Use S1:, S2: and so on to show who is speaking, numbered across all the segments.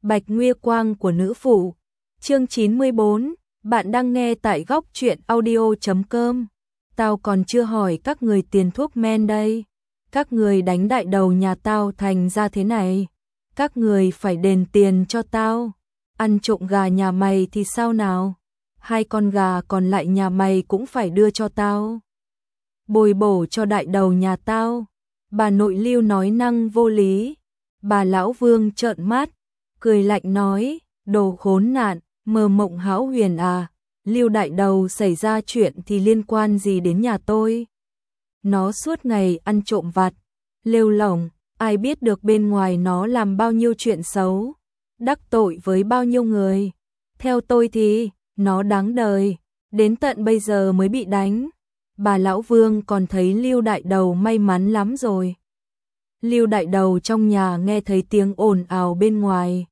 S1: Bạch Nguy Quang của nữ phụ. Chương 94, bạn đang nghe tại góc truyện audio.com. Tao còn chưa hỏi các người tiền thuốc men đây. Các người đánh đại đầu nhà tao thành ra thế này. Các người phải đền tiền cho tao. Ăn trộm gà nhà mày thì sao nào? 2 con gà còn lại nhà mày cũng phải đưa cho tao. Bồi bổ cho đại đầu nhà tao. Bà nội Lưu nói năng vô lý. Bà lão Vương trợn mắt, cười lạnh nói, đồ khốn nạn, mơ mộng hão huyền à, Lưu đại đầu xảy ra chuyện thì liên quan gì đến nhà tôi? Nó suốt ngày ăn trộm vặt, lêu lổng, ai biết được bên ngoài nó làm bao nhiêu chuyện xấu, đắc tội với bao nhiêu người. Theo tôi thì, nó đáng đời, đến tận bây giờ mới bị đánh. Bà lão Vương còn thấy Lưu đại đầu may mắn lắm rồi. Lưu đại đầu trong nhà nghe thấy tiếng ồn ào bên ngoài.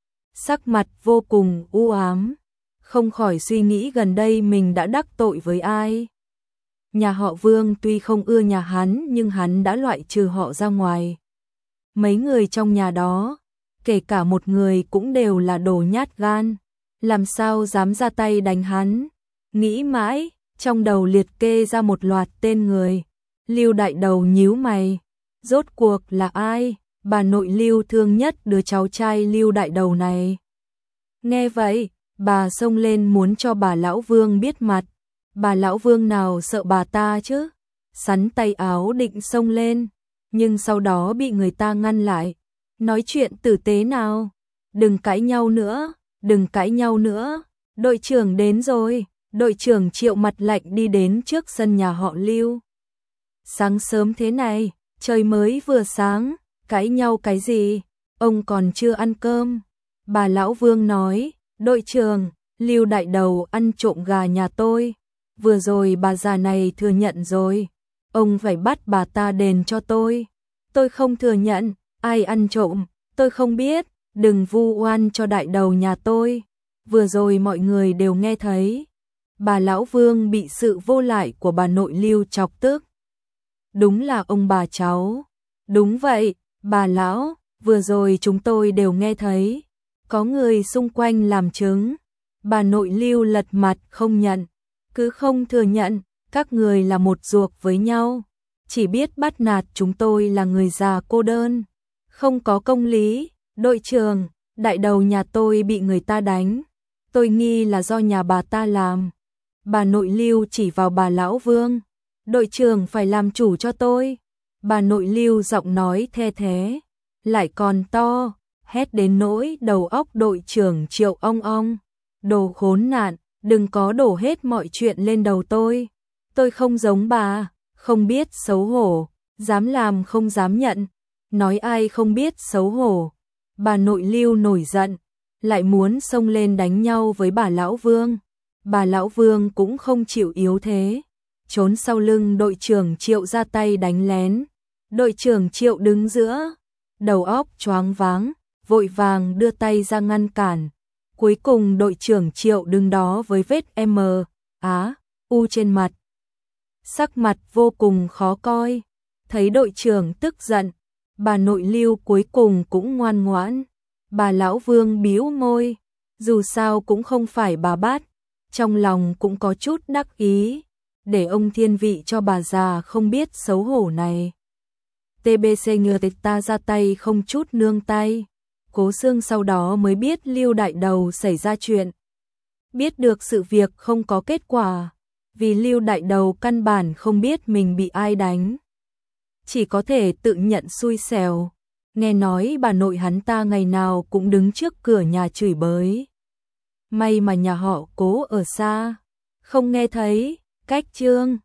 S1: Sắc mặt vô cùng u ám, không khỏi suy nghĩ gần đây mình đã đắc tội với ai. Nhà họ Vương tuy không ưa nhà hắn nhưng hắn đã loại trừ họ ra ngoài. Mấy người trong nhà đó, kể cả một người cũng đều là đồ nhát gan, làm sao dám ra tay đánh hắn. Nghĩ mãi, trong đầu liệt kê ra một loạt tên người. Lưu đại đầu nhíu mày, rốt cuộc là ai? Bà nội Lưu thương nhất đứa cháu trai Lưu đại đầu này. Nghe vậy, bà xông lên muốn cho bà lão Vương biết mặt. Bà lão Vương nào sợ bà ta chứ? Sắn tay áo định xông lên, nhưng sau đó bị người ta ngăn lại. Nói chuyện tử tế nào, đừng cãi nhau nữa, đừng cãi nhau nữa. Đội trưởng đến rồi. Đội trưởng Triệu mặt lạnh đi đến trước sân nhà họ Lưu. Sáng sớm thế này, trời mới vừa sáng, cãi nhau cái gì? Ông còn chưa ăn cơm. Bà lão Vương nói, đội trưởng, Lưu đại đầu ăn trộm gà nhà tôi. Vừa rồi bà già này thừa nhận rồi. Ông phải bắt bà ta đền cho tôi. Tôi không thừa nhận, ai ăn trộm, tôi không biết. Đừng vu oan cho đại đầu nhà tôi. Vừa rồi mọi người đều nghe thấy. Bà lão Vương bị sự vô lại của bà nội Lưu chọc tức. Đúng là ông bà cháu. Đúng vậy, bà lão, vừa rồi chúng tôi đều nghe thấy. Có người xung quanh làm chứng. Bà nội Lưu lật mặt không nhận, cứ không thừa nhận, các người là một ruột với nhau. Chỉ biết bắt nạt chúng tôi là người già cô đơn. Không có công lý, đội trưởng, đại đầu nhà tôi bị người ta đánh. Tôi nghi là do nhà bà ta làm. Bà nội Lưu chỉ vào bà lão Vương. Đội trưởng phải làm chủ cho tôi. Bà nội Lưu giọng nói the thế, lại còn to, hét đến nỗi đầu óc đội trưởng Triệu ong ong. Đồ khốn nạn, đừng có đổ hết mọi chuyện lên đầu tôi. Tôi không giống bà, không biết xấu hổ, dám làm không dám nhận. Nói ai không biết xấu hổ. Bà nội Lưu nổi giận, lại muốn xông lên đánh nhau với bà lão Vương. Bà lão Vương cũng không chịu yếu thế, trốn sau lưng đội trưởng Triệu ra tay đánh lén. Đội trưởng Triệu đứng giữa, đầu óc choáng váng, vội vàng đưa tay ra ngăn cản. Cuối cùng đội trưởng Triệu đứng đó với vết U trên mặt. Sắc mặt vô cùng khó coi. Thấy đội trưởng tức giận, bà nội Lưu cuối cùng cũng ngoan ngoãn. Bà lão Vương bĩu môi, dù sao cũng không phải bà bắt. Trong lòng cũng có chút đắc ý, để ông thiên vị cho bà già không biết xấu hổ này. TBC ngừa ta ra tay không chút nương tay. Cố Xương sau đó mới biết Lưu đại đầu xảy ra chuyện. Biết được sự việc không có kết quả, vì Lưu đại đầu căn bản không biết mình bị ai đánh. Chỉ có thể tự nhận xui xẻo. Nghe nói bà nội hắn ta ngày nào cũng đứng trước cửa nhà chửi bới. May mà nhà họ Cố ở xa, không nghe thấy. Cách chương